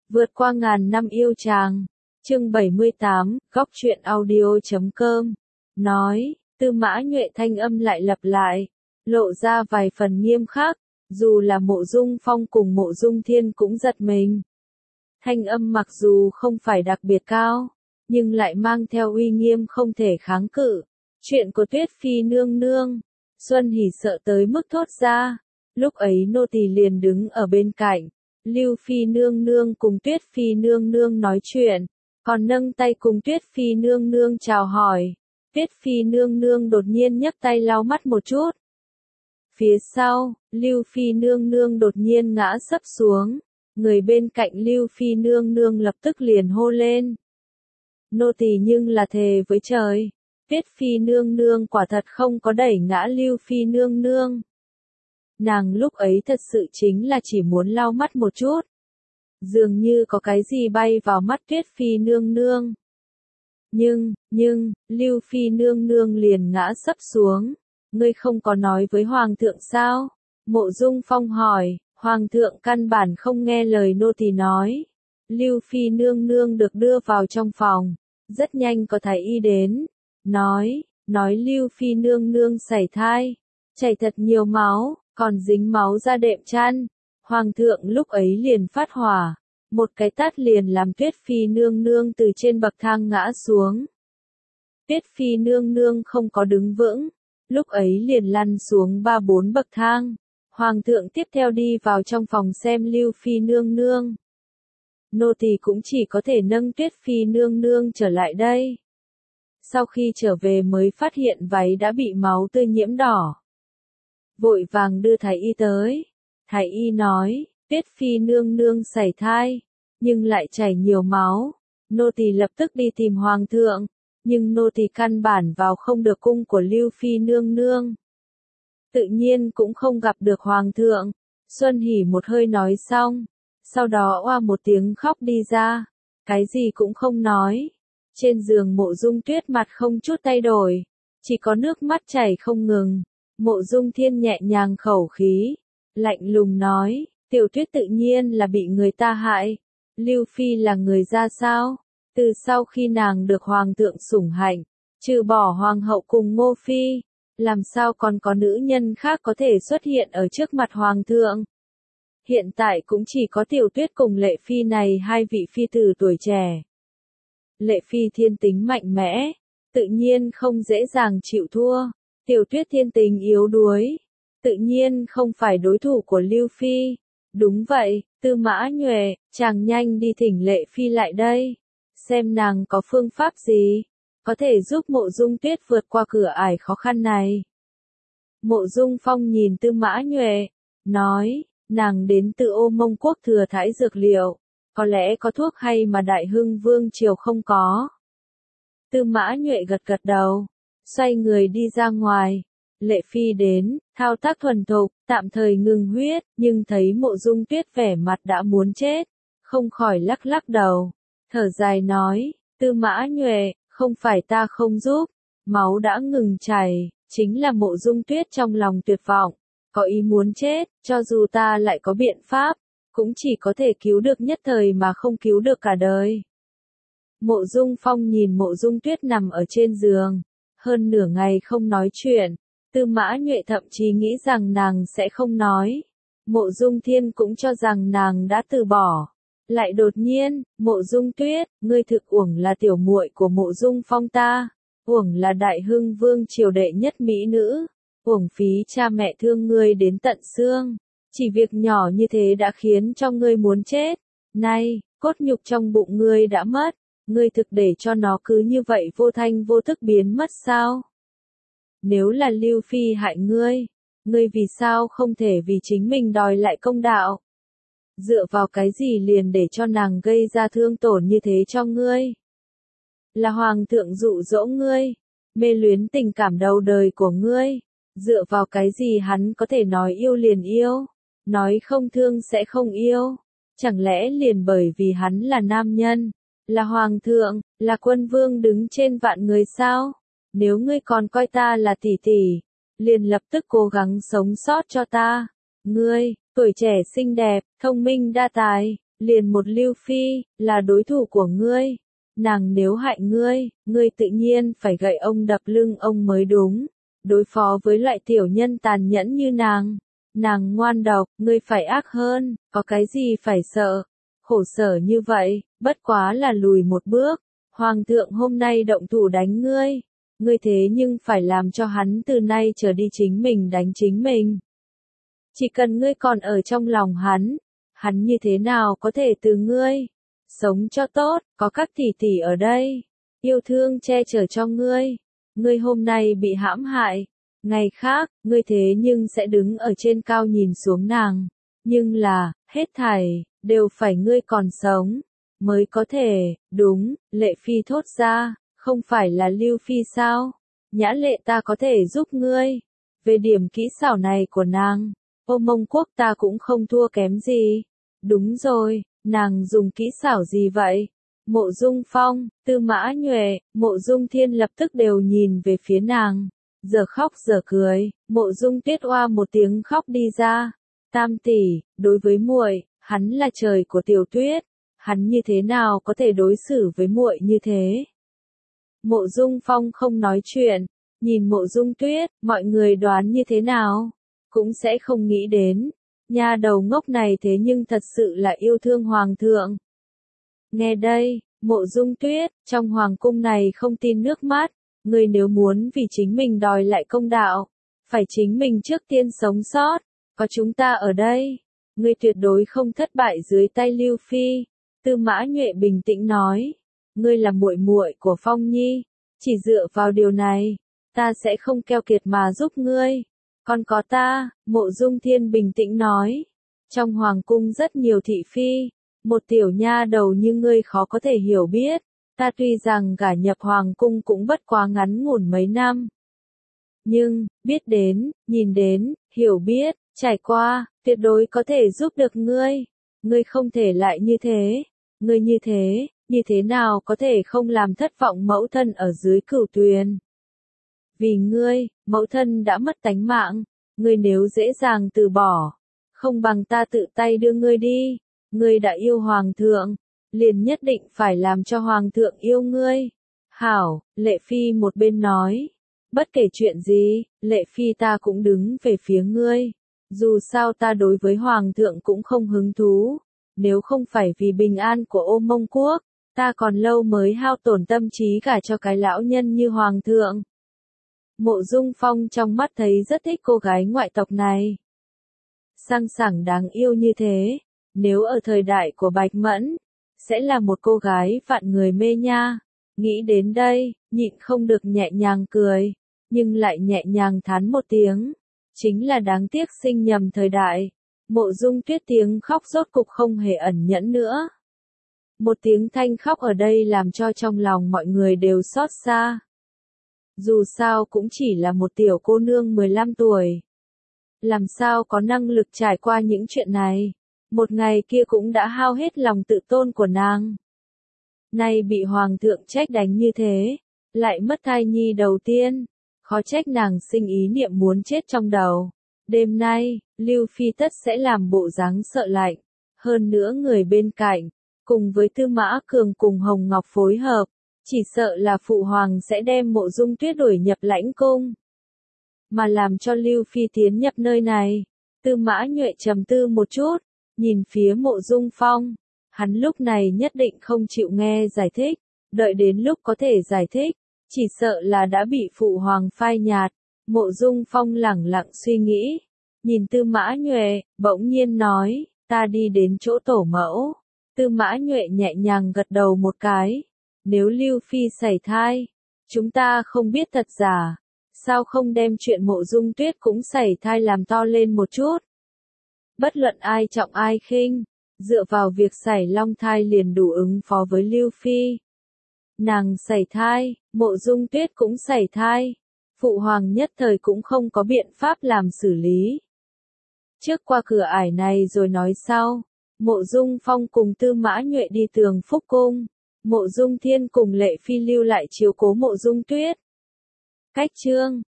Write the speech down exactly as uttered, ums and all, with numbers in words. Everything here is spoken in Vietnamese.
Vượt qua ngàn năm yêu chàng. Chương bảy mươi tám, góc truyện audio chấm com. Nói, Tư Mã Nhuệ thanh âm lại lặp lại, lộ ra vài phần nghiêm khắc, dù là Mộ Dung Phong cùng Mộ Dung Thiên cũng giật mình. Thanh âm mặc dù không phải đặc biệt cao, nhưng lại mang theo uy nghiêm không thể kháng cự. Chuyện của Tuyết Phi nương nương. Xuân Hỉ sợ tới mức thốt ra. Lúc ấy nô tỳ liền đứng ở bên cạnh. Lưu Phi nương nương cùng Tuyết Phi nương nương nói chuyện, còn nâng tay cùng Tuyết Phi nương nương chào hỏi. Tuyết Phi nương nương đột nhiên nhấc tay lau mắt một chút. Phía sau, Lưu Phi nương nương đột nhiên ngã sấp xuống. Người bên cạnh Lưu Phi nương nương lập tức liền hô lên. Nô tỳ nhưng là thề với trời, Tuyết Phi nương nương quả thật không có đẩy ngã Lưu Phi nương nương. Nàng lúc ấy thật sự chính là chỉ muốn lau mắt một chút. Dường như có cái gì bay vào mắt Tuyết Phi nương nương. Nhưng, nhưng, Lưu Phi nương nương liền ngã sấp xuống. Ngươi không có nói với Hoàng thượng sao? Mộ Dung Phong hỏi. Hoàng thượng căn bản không nghe lời nô tỳ nói. Lưu Phi nương nương được đưa vào trong phòng. Rất nhanh có thái y đến. Nói, nói Lưu Phi nương nương sảy thai. Chảy thật nhiều máu, còn dính máu ra đệm chăn. Hoàng thượng lúc ấy liền phát hỏa. Một cái tát liền làm Tuyết Phi nương nương từ trên bậc thang ngã xuống. Tuyết Phi nương nương không có đứng vững. Lúc ấy liền lăn xuống ba bốn bậc thang. Hoàng thượng tiếp theo đi vào trong phòng xem Lưu Phi nương nương. Nô tỳ cũng chỉ có thể nâng Tuyết Phi nương nương trở lại đây. Sau khi trở về mới phát hiện váy đã bị máu tươi nhiễm đỏ. Vội vàng đưa thái y tới. Thái y nói, Tuyết Phi nương nương sảy thai, nhưng lại chảy nhiều máu. Nô tỳ lập tức đi tìm Hoàng thượng, nhưng nô tỳ căn bản vào không được cung của Lưu Phi nương nương. Tự nhiên cũng không gặp được Hoàng thượng. Xuân Hỉ một hơi nói xong, sau đó oa một tiếng khóc đi ra, cái gì cũng không nói. Trên giường Mộ Dung Tuyết mặt không chút thay đổi, chỉ có nước mắt chảy không ngừng. Mộ Dung Thiên nhẹ nhàng khẩu khí, lạnh lùng nói, Tiểu Tuyết tự nhiên là bị người ta hại. Lưu Phi là người ra sao? Từ sau khi nàng được Hoàng thượng sủng hạnh, trừ bỏ Hoàng hậu cùng Ngô Phi, làm sao còn có nữ nhân khác có thể xuất hiện ở trước mặt Hoàng thượng? Hiện tại cũng chỉ có Tiểu Tuyết cùng Lệ Phi này hai vị phi tử tuổi trẻ. Lệ Phi thiên tính mạnh mẽ, tự nhiên không dễ dàng chịu thua. Tiểu Tuyết thiên tính yếu đuối, tự nhiên không phải đối thủ của Lưu Phi. Đúng vậy, Tư Mã Nhuệ, chàng nhanh đi thỉnh Lệ Phi lại đây, xem nàng có phương pháp gì, có thể giúp Mộ Dung Tuyết vượt qua cửa ải khó khăn này. Mộ Dung Phong nhìn Tư Mã Nhuệ, nói, nàng đến từ Ô Mông Quốc thừa thãi dược liệu, có lẽ có thuốc hay mà Đại Hưng Vương triều không có. Tư Mã Nhuệ gật gật đầu, xoay người đi ra ngoài. Lệ Phi đến, thao tác thuần thục, tạm thời ngừng huyết, nhưng thấy Mộ Dung Tuyết vẻ mặt đã muốn chết, không khỏi lắc lắc đầu, thở dài nói, Tư Mã Nhuệ, không phải ta không giúp, máu đã ngừng chảy, chính là Mộ Dung Tuyết trong lòng tuyệt vọng, có ý muốn chết, cho dù ta lại có biện pháp, cũng chỉ có thể cứu được nhất thời mà không cứu được cả đời. Mộ Dung Phong nhìn Mộ Dung Tuyết nằm ở trên giường, hơn nửa ngày không nói chuyện. Tư Mã Nhuệ thậm chí nghĩ rằng nàng sẽ không nói. Mộ Dung Thiên cũng cho rằng nàng đã từ bỏ. Lại đột nhiên, Mộ Dung Tuyết, ngươi thực uổng là tiểu muội của Mộ Dung Phong ta, uổng là Đại Hưng Vương triều đệ nhất mỹ nữ, uổng phí cha mẹ thương ngươi đến tận xương, chỉ việc nhỏ như thế đã khiến cho ngươi muốn chết. Nay, cốt nhục trong bụng ngươi đã mất, ngươi thực để cho nó cứ như vậy vô thanh vô thức biến mất sao? Nếu là Lưu Phi hại ngươi, ngươi vì sao không thể vì chính mình đòi lại công đạo? Dựa vào cái gì liền để cho nàng gây ra thương tổn như thế cho ngươi? Là Hoàng thượng dụ dỗ ngươi, mê luyến tình cảm đầu đời của ngươi, dựa vào cái gì hắn có thể nói yêu liền yêu, nói không thương sẽ không yêu? Chẳng lẽ liền bởi vì hắn là nam nhân, là Hoàng thượng, là quân vương đứng trên vạn người sao? Nếu ngươi còn coi ta là tỷ tỷ, liền lập tức cố gắng sống sót cho ta. Ngươi, tuổi trẻ xinh đẹp, thông minh đa tài, liền một Lưu Phi, là đối thủ của ngươi. Nàng nếu hại ngươi, ngươi tự nhiên phải gậy ông đập lưng ông mới đúng. Đối phó với loại tiểu nhân tàn nhẫn như nàng. Nàng ngoan độc, ngươi phải ác hơn, có cái gì phải sợ. Khổ sở như vậy, bất quá là lùi một bước. Hoàng thượng hôm nay động thủ đánh ngươi. Ngươi thế nhưng phải làm cho hắn từ nay trở đi chính mình đánh chính mình. Chỉ cần ngươi còn ở trong lòng hắn, hắn như thế nào có thể từ ngươi. Sống cho tốt, có các tỷ tỷ ở đây. Yêu thương che chở cho ngươi. Ngươi hôm nay bị hãm hại. Ngày khác, ngươi thế nhưng sẽ đứng ở trên cao nhìn xuống nàng. Nhưng là, hết thảy, đều phải ngươi còn sống. Mới có thể, đúng, Lệ Phi thốt ra, không phải là Lưu Phi sao? Nhã Lệ ta có thể giúp ngươi. Về điểm kỹ xảo này của nàng, Ô Mông Quốc ta cũng không thua kém gì. Đúng rồi, nàng dùng kỹ xảo gì vậy? Mộ Dung Phong, Tư Mã Nhuệ, Mộ Dung Thiên lập tức đều nhìn về phía nàng. Giờ khóc giờ cười, Mộ Dung Tuyết oa một tiếng khóc đi ra. Tam tỷ, đối với muội, hắn là trời của Tiểu Tuyết, hắn như thế nào có thể đối xử với muội như thế? Mộ Dung Phong không nói chuyện, nhìn Mộ Dung Tuyết, mọi người đoán như thế nào? Cũng sẽ không nghĩ đến, nha đầu ngốc này thế nhưng thật sự là yêu thương hoàng thượng. Nghe đây, Mộ Dung Tuyết, trong hoàng cung này không tin nước mắt, ngươi nếu muốn vì chính mình đòi lại công đạo, phải chính mình trước tiên sống sót, có chúng ta ở đây, ngươi tuyệt đối không thất bại dưới tay Lưu Phi. Tư Mã Nhuệ bình tĩnh nói, ngươi là muội muội của Phong Nhi, chỉ dựa vào điều này, ta sẽ không keo kiệt mà giúp ngươi. Còn có ta, Mộ Dung Thiên bình tĩnh nói, trong hoàng cung rất nhiều thị phi, một tiểu nha đầu như ngươi khó có thể hiểu biết, ta tuy rằng gả nhập hoàng cung cũng bất quá ngắn ngủn mấy năm. Nhưng, biết đến, nhìn đến, hiểu biết, trải qua, tuyệt đối có thể giúp được ngươi. Ngươi không thể lại như thế. Ngươi như thế, như thế nào có thể không làm thất vọng mẫu thân ở dưới cửu tuyền. Vì ngươi, mẫu thân đã mất tánh mạng, ngươi nếu dễ dàng từ bỏ, không bằng ta tự tay đưa ngươi đi. Ngươi đã yêu hoàng thượng, liền nhất định phải làm cho hoàng thượng yêu ngươi. Hảo, Lệ Phi một bên nói, bất kể chuyện gì, Lệ Phi ta cũng đứng về phía ngươi. Dù sao ta đối với hoàng thượng cũng không hứng thú. Nếu không phải vì bình an của Ô Mông Quốc, ta còn lâu mới hao tổn tâm trí cả cho cái lão nhân như hoàng thượng. Mộ Dung Phong trong mắt thấy rất thích cô gái ngoại tộc này. Sang sảng đáng yêu như thế, nếu ở thời đại của Bạch Mẫn, sẽ là một cô gái vạn người mê nha. Nghĩ đến đây, nhịn không được nhẹ nhàng cười, nhưng lại nhẹ nhàng thán một tiếng. Chính là đáng tiếc sinh nhầm thời đại. Mộ Dung Tuyết tiếng khóc rốt cục không hề ẩn nhẫn nữa. Một tiếng thanh khóc ở đây làm cho trong lòng mọi người đều xót xa. Dù sao cũng chỉ là một tiểu cô nương mười lăm tuổi. Làm sao có năng lực trải qua những chuyện này. Một ngày kia cũng đã hao hết lòng tự tôn của nàng. Nay bị hoàng thượng trách đánh như thế, lại mất thai nhi đầu tiên. Khó trách nàng sinh ý niệm muốn chết trong đầu. Đêm nay, Lưu Phi tất sẽ làm bộ dáng sợ lạnh. Hơn nữa người bên cạnh, cùng với Tư Mã Cường cùng Hồng Ngọc phối hợp, chỉ sợ là phụ hoàng sẽ đem Mộ Dung Tuyết đuổi nhập lãnh cung. Mà làm cho Lưu Phi tiến nhập nơi này, Tư Mã Nhuệ trầm tư một chút, nhìn phía Mộ Dung Phong. Hắn lúc này nhất định không chịu nghe giải thích, đợi đến lúc có thể giải thích, chỉ sợ là đã bị phụ hoàng phai nhạt. Mộ Dung Phong lẳng lặng suy nghĩ, nhìn Tư Mã Nhuệ, bỗng nhiên nói, ta đi đến chỗ tổ mẫu. Tư Mã Nhuệ nhẹ nhàng gật đầu một cái, nếu Lưu Phi sảy thai, chúng ta không biết thật giả, sao không đem chuyện Mộ Dung Tuyết cũng sảy thai làm to lên một chút. Bất luận ai trọng ai khinh, dựa vào việc sảy long thai liền đủ ứng phó với Lưu Phi. Nàng sảy thai, Mộ Dung Tuyết cũng sảy thai. Phụ hoàng nhất thời cũng không có biện pháp làm xử lý. Trước qua cửa ải này rồi nói sau, Mộ Dung Phong cùng Tư Mã Nhuệ đi Tường Phúc Cung, Mộ Dung Thiên cùng Lệ Phi lưu lại chiếu cố Mộ Dung Tuyết. Cách chương